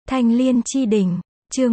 Thanh Liên chi đỉnh, chương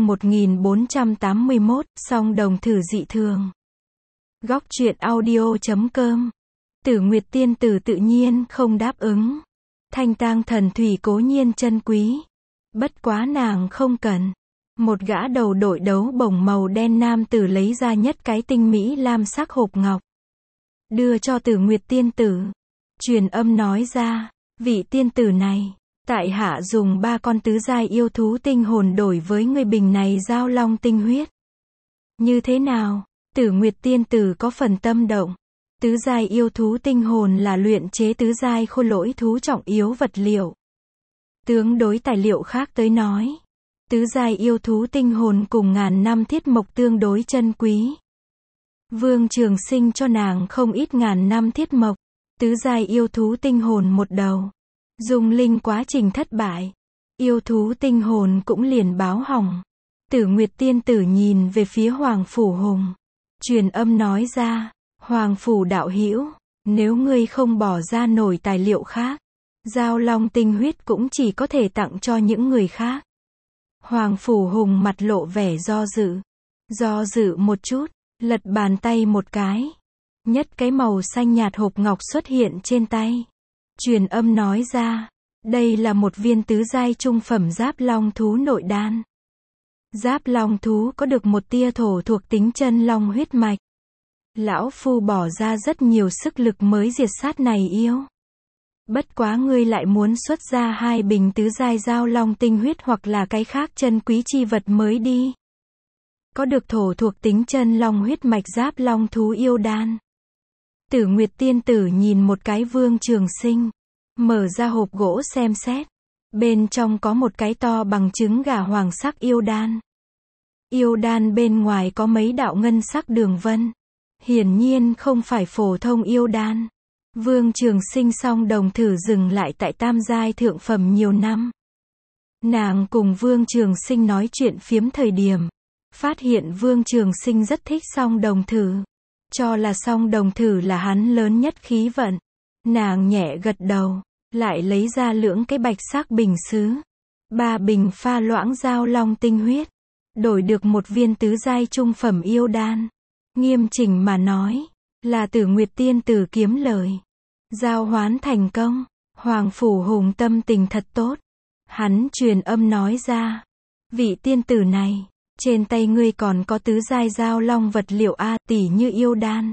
1481, song đồng thử dị thường. Góc truyện audio.com. Tử Nguyệt tiên tử tự nhiên không đáp ứng. Thanh tang thần thủy cố nhiên chân quý. Bất quá nàng không cần. Một gã đầu đội đấu bổng màu đen nam tử lấy ra nhất cái tinh mỹ lam sắc hộp ngọc. Đưa cho Tử Nguyệt tiên tử. Truyền âm nói ra, vị tiên tử này, tại hạ dùng 3 con tứ giai yêu thú tinh hồn đổi với người bình này giao long tinh huyết. Như thế nào? Tử Nguyệt tiên tử có phần tâm động. Tứ giai yêu thú tinh hồn là luyện chế tứ giai khôi lỗi thú trọng yếu vật liệu. Tương đối tài liệu khác tới nói, tứ giai yêu thú tinh hồn cùng ngàn năm thiết mộc tương đối chân quý. Vương Trường Sinh cho nàng không ít ngàn năm thiết mộc, tứ giai yêu thú tinh hồn một đầu. Dung linh quá trình thất bại, yêu thú tinh hồn cũng liền báo hỏng. Tử Nguyệt tiên tử nhìn về phía Hoàng Phủ Hùng, truyền âm nói ra, Hoàng Phủ đạo hữu, nếu ngươi không bỏ ra nổi tài liệu khác, giao long tinh huyết cũng chỉ có thể tặng cho những người khác. Hoàng Phủ Hùng mặt lộ vẻ do dự một chút, lật bàn tay một cái. Nhất cái màu xanh nhạt hộp ngọc xuất hiện trên tay. Truyền âm nói ra, đây là một viên tứ giai trung phẩm giáp long thú nội đan. Giáp long thú có được một tia thổ thuộc tính chân long huyết mạch. Lão phu bỏ ra rất nhiều sức lực mới diệt sát này yêu. Bất quá ngươi lại muốn xuất ra 2 bình tứ giai giao long tinh huyết hoặc là cái khác chân quý chi vật mới đi. Có được thổ thuộc tính chân long huyết mạch giáp long thú yêu đan. Tử Nguyệt tiên tử nhìn một cái Vương Trường Sinh, mở ra hộp gỗ xem xét. Bên trong có một cái to bằng trứng gà hoàng sắc yêu đan. Yêu đan bên ngoài có mấy đạo ngân sắc đường vân. Hiển nhiên không phải phổ thông yêu đan. Vương Trường Sinh song đồng thử dừng lại tại tam giai thượng phẩm nhiều năm. Nàng cùng Vương Trường Sinh nói chuyện phiếm thời điểm, phát hiện Vương Trường Sinh rất thích song đồng thử. Cho là song đồng thử là hắn lớn nhất khí vận. Nàng nhẹ gật đầu, lại lấy ra lưỡng cái bạch sắc bình sứ. 3 bình pha loãng giao long tinh huyết. Đổi được một viên tứ giai trung phẩm yêu đan. Nghiêm chỉnh mà nói, là Tử Nguyệt tiên tử kiếm lời. Giao hoán thành công, Hoàng Phủ Hùng tâm tình thật tốt. Hắn truyền âm nói ra, vị tiên tử này, trên tay ngươi còn có tứ giai giao long vật liệu a tỷ như yêu đan.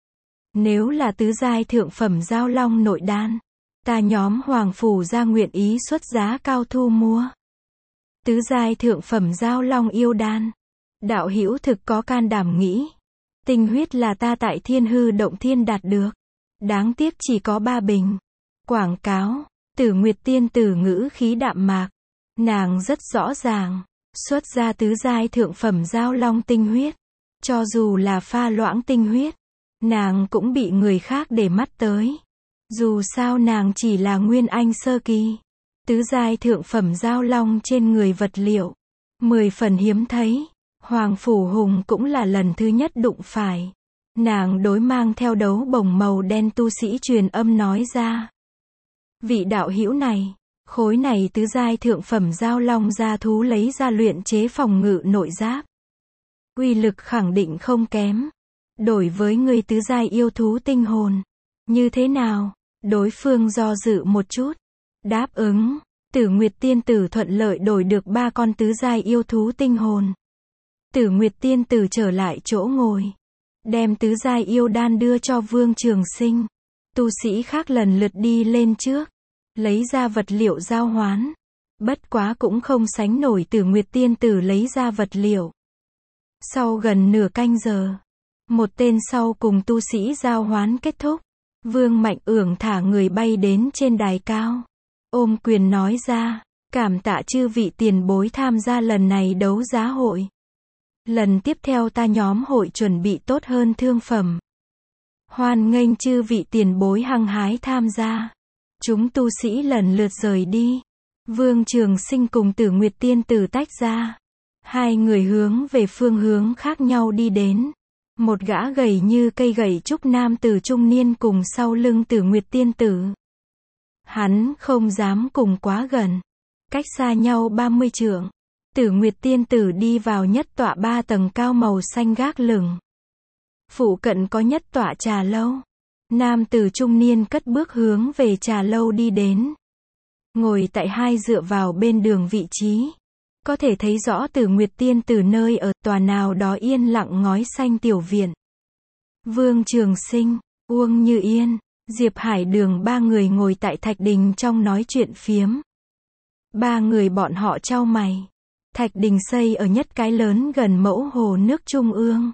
Nếu là tứ giai thượng phẩm giao long nội đan, ta nhóm Hoàng Phủ ra nguyện ý xuất giá cao thu mua. Tứ giai thượng phẩm giao long yêu đan, đạo hữu thực có can đảm nghĩ. Tinh huyết là ta tại Thiên Hư Động Thiên đạt được. Đáng tiếc chỉ có 3 bình. Quảng cáo, Tử Nguyệt tiên tử ngữ khí đạm mạc. Nàng rất rõ ràng, xuất ra tứ giai thượng phẩm giao long tinh huyết. Cho dù là pha loãng tinh huyết, nàng cũng bị người khác để mắt tới. Dù sao nàng chỉ là nguyên anh sơ kỳ. Tứ giai thượng phẩm giao long trên người vật liệu, 10 phần hiếm thấy. Hoàng Phủ Hùng cũng là lần thứ nhất đụng phải. Nàng đối mang theo đấu bổng màu đen tu sĩ truyền âm nói ra. Vị đạo hữu này, khối này tứ giai thượng phẩm giao long gia thú lấy ra luyện chế phòng ngự nội giáp. Uy lực khẳng định không kém. Đổi với người tứ giai yêu thú tinh hồn. Như thế nào? Đối phương do dự một chút. Đáp ứng. Tử Nguyệt tiên tử thuận lợi đổi được 3 con tứ giai yêu thú tinh hồn. Tử Nguyệt tiên tử trở lại chỗ ngồi. Đem tứ giai yêu đan đưa cho Vương Trường Sinh. Tu sĩ khác lần lượt đi lên trước. Lấy ra vật liệu giao hoán. Bất quá cũng không sánh nổi Tử Nguyệt tiên tử lấy ra vật liệu. Sau gần nửa canh giờ, một tên sau cùng tu sĩ giao hoán kết thúc. Vương Mạnh Ưởng thả người bay đến trên đài cao. Ôm quyền nói ra, cảm tạ chư vị tiền bối tham gia lần này đấu giá hội. Lần tiếp theo ta nhóm hội chuẩn bị tốt hơn thương phẩm. Hoan nghênh chư vị tiền bối hăng hái tham gia. Chúng tu sĩ lần lượt rời đi. Vương Trường Sinh cùng Tử Nguyệt tiên tử tách ra. 2 người hướng về phương hướng khác nhau đi đến. Một gã gầy như cây gậy trúc nam tử trung niên cùng sau lưng Tử Nguyệt tiên tử. Hắn không dám cùng quá gần. Cách xa nhau 30 trượng. Tử Nguyệt tiên tử đi vào nhất tọa 3 tầng cao màu xanh gác lửng. Phụ cận có nhất tọa trà lâu. Nam tử trung niên cất bước hướng về trà lâu đi đến. Ngồi tại hai dựa vào bên đường vị trí. Có thể thấy rõ Tử Nguyệt tiên tử nơi ở tòa nào đó yên lặng ngói xanh tiểu viện. Vương Trường Sinh, Uông Như Yên, Diệp Hải Đường 3 người ngồi tại thạch đình trong nói chuyện phiếm. 3 người bọn họ chau mày. Thạch đình xây ở nhất cái lớn gần mẫu hồ nước trung ương.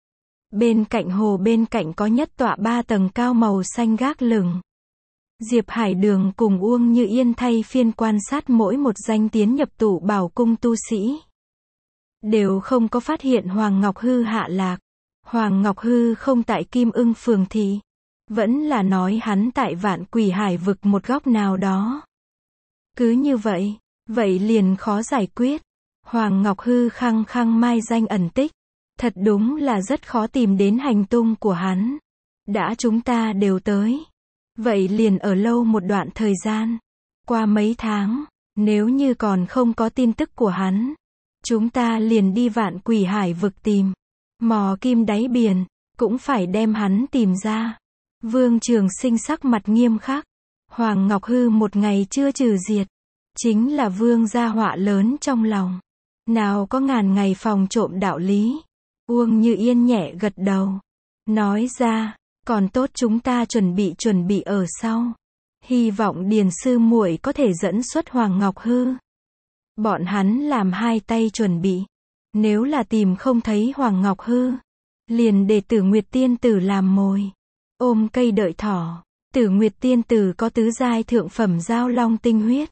Bên cạnh hồ bên cạnh có nhất tọa 3 tầng cao màu xanh gác lửng. Diệp Hải Đường cùng Uông Như Yên thay phiên quan sát mỗi một danh tiến nhập tụ bảo cung tu sĩ. Đều không có phát hiện Hoàng Ngọc Hư hạ lạc. Hoàng Ngọc Hư không tại Kim Ưng phường thị. Vẫn là nói hắn tại Vạn Quỷ Hải vực một góc nào đó. Cứ như vậy, vậy liền khó giải quyết. Hoàng Ngọc Hư khăng khăng mai danh ẩn tích. Thật đúng là rất khó tìm đến hành tung của hắn. Đã chúng ta đều tới. Vậy liền ở lâu một đoạn thời gian. Qua mấy tháng, nếu như còn không có tin tức của hắn, chúng ta liền đi Vạn Quỷ Hải vực tìm. Mò kim đáy biển, cũng phải đem hắn tìm ra. Vương Trường Sinh sắc mặt nghiêm khắc. Hoàng Ngọc Hư một ngày chưa trừ diệt. Chính là vương gia họa lớn trong lòng. Nào có ngàn ngày phòng trộm đạo lý. Uông Như Yên nhẹ gật đầu. Nói ra, còn tốt chúng ta chuẩn bị ở sau. Hy vọng Điền sư muội có thể dẫn xuất Hoàng Ngọc Hư. Bọn hắn làm hai tay chuẩn bị. Nếu là tìm không thấy Hoàng Ngọc Hư, liền để Tử Nguyệt tiên tử làm mồi. Ôm cây đợi thỏ. Tử Nguyệt tiên tử có tứ giai thượng phẩm giao long tinh huyết.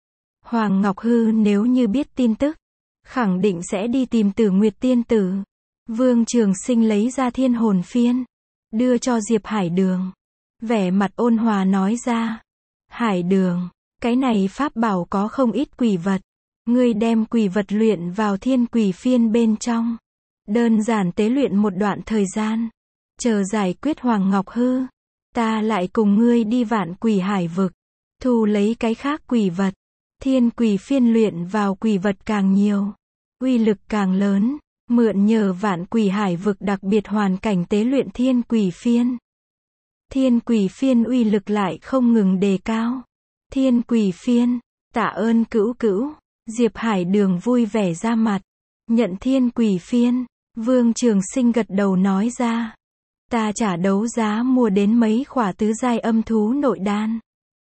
Hoàng Ngọc Hư nếu như biết tin tức, khẳng định sẽ đi tìm Tử Nguyệt tiên tử. Vương Trường Sinh lấy ra thiên hồn phiên, đưa cho Diệp Hải Đường. Vẻ mặt ôn hòa nói ra. Hải Đường, cái này pháp bảo có không ít quỷ vật. Ngươi đem quỷ vật luyện vào thiên quỷ phiên bên trong. Đơn giản tế luyện một đoạn thời gian. Chờ giải quyết Hoàng Ngọc Hư, ta lại cùng ngươi đi Vạn Quỷ Hải vực. Thu lấy cái khác quỷ vật. Thiên quỷ phiên luyện vào quỷ vật càng nhiều, uy lực càng lớn. Mượn nhờ Vạn Quỷ Hải vực đặc biệt hoàn cảnh tế luyện thiên quỷ phiên. Thiên quỷ phiên uy lực lại không ngừng đề cao. Thiên quỷ phiên, tạ ơn cữu cữu. Diệp Hải Đường vui vẻ ra mặt. Nhận thiên quỷ phiên. Vương Trường Sinh gật đầu nói ra. Ta trả đấu giá mua đến mấy khỏa tứ giai âm thú nội đan.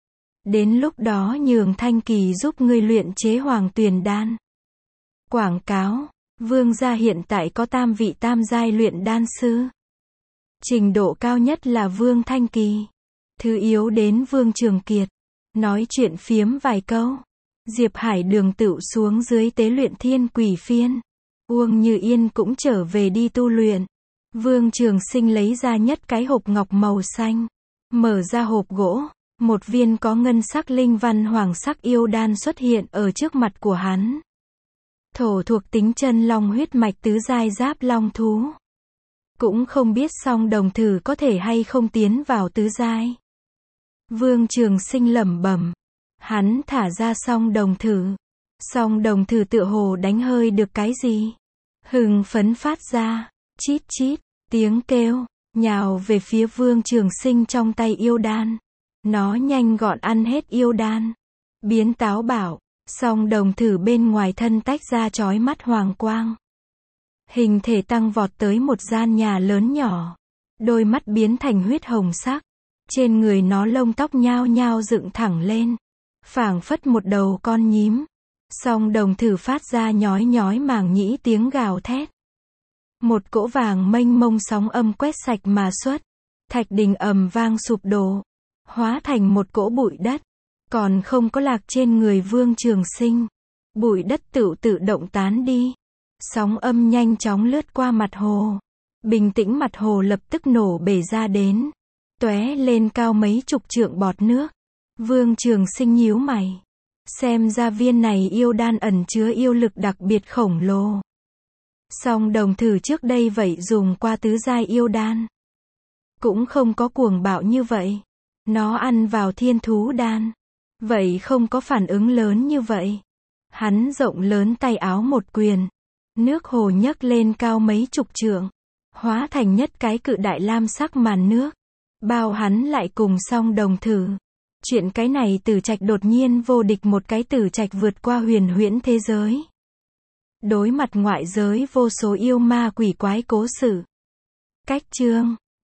Đến lúc đó nhường Thanh Kỳ giúp ngươi luyện chế Hoàng Tuyền đan. Quảng cáo. Vương gia hiện tại có 3 vị tam giai luyện đan sư. Trình độ cao nhất là Vương Thanh Kỳ. Thứ yếu đến Vương Trường Kiệt. Nói chuyện phiếm vài câu. Diệp Hải Đường tựu xuống dưới tế luyện thiên quỷ phiên. Uông Như Yên cũng trở về đi tu luyện. Vương Trường Sinh lấy ra nhất cái hộp ngọc màu xanh. Mở ra hộp gỗ. Một viên có ngân sắc linh văn hoàng sắc yêu đan xuất hiện ở trước mặt của hắn. Thổ thuộc tính chân long huyết mạch tứ giai giáp long thú. Cũng không biết song đồng thử có thể hay không tiến vào tứ giai. Vương Trường Sinh lẩm bẩm. Hắn thả ra song đồng thử. Song đồng thử tựa hồ đánh hơi được cái gì. Hưng phấn phát ra. Chít chít. Tiếng kêu. Nhào về phía Vương Trường Sinh trong tay yêu đan. Nó nhanh gọn ăn hết yêu đan. Biến táo bạo. Song đồng thử bên ngoài thân tách ra chói mắt hoàng quang. Hình thể tăng vọt tới một gian nhà lớn nhỏ. Đôi mắt biến thành huyết hồng sắc. Trên người nó lông tóc nhao nhao dựng thẳng lên. Phảng phất một đầu con nhím. Song đồng thử phát ra nhói nhói màng nhĩ tiếng gào thét. Một cỗ vàng mênh mông sóng âm quét sạch mà xuất. Thạch đình ầm vang sụp đổ. Hóa thành một cỗ bụi đất. Còn không có lạc trên người Vương Trường Sinh. Bụi đất tự động tán đi. Sóng âm nhanh chóng lướt qua mặt hồ. Bình tĩnh mặt hồ lập tức nổ bể ra đến. Tóe lên cao mấy chục trượng bọt nước. Vương Trường Sinh nhíu mày. Xem ra viên này yêu đan ẩn chứa yêu lực đặc biệt khổng lồ. Song đồng thử trước đây vậy dùng qua tứ giai yêu đan. Cũng không có cuồng bạo như vậy. Nó ăn vào thiên thú đan. Vậy không có phản ứng lớn như vậy. Hắn rộng lớn tay áo một quyền. Nước hồ nhấc lên cao mấy chục trượng. Hóa thành nhất cái cự đại lam sắc màn nước. Bao hắn lại cùng Song Đồng thử. Chuyện cái này Tử Trạch đột nhiên vô địch một cái Tử Trạch vượt qua huyền huyễn thế giới. Đối mặt ngoại giới vô số yêu ma quỷ quái cố xử. Cách chương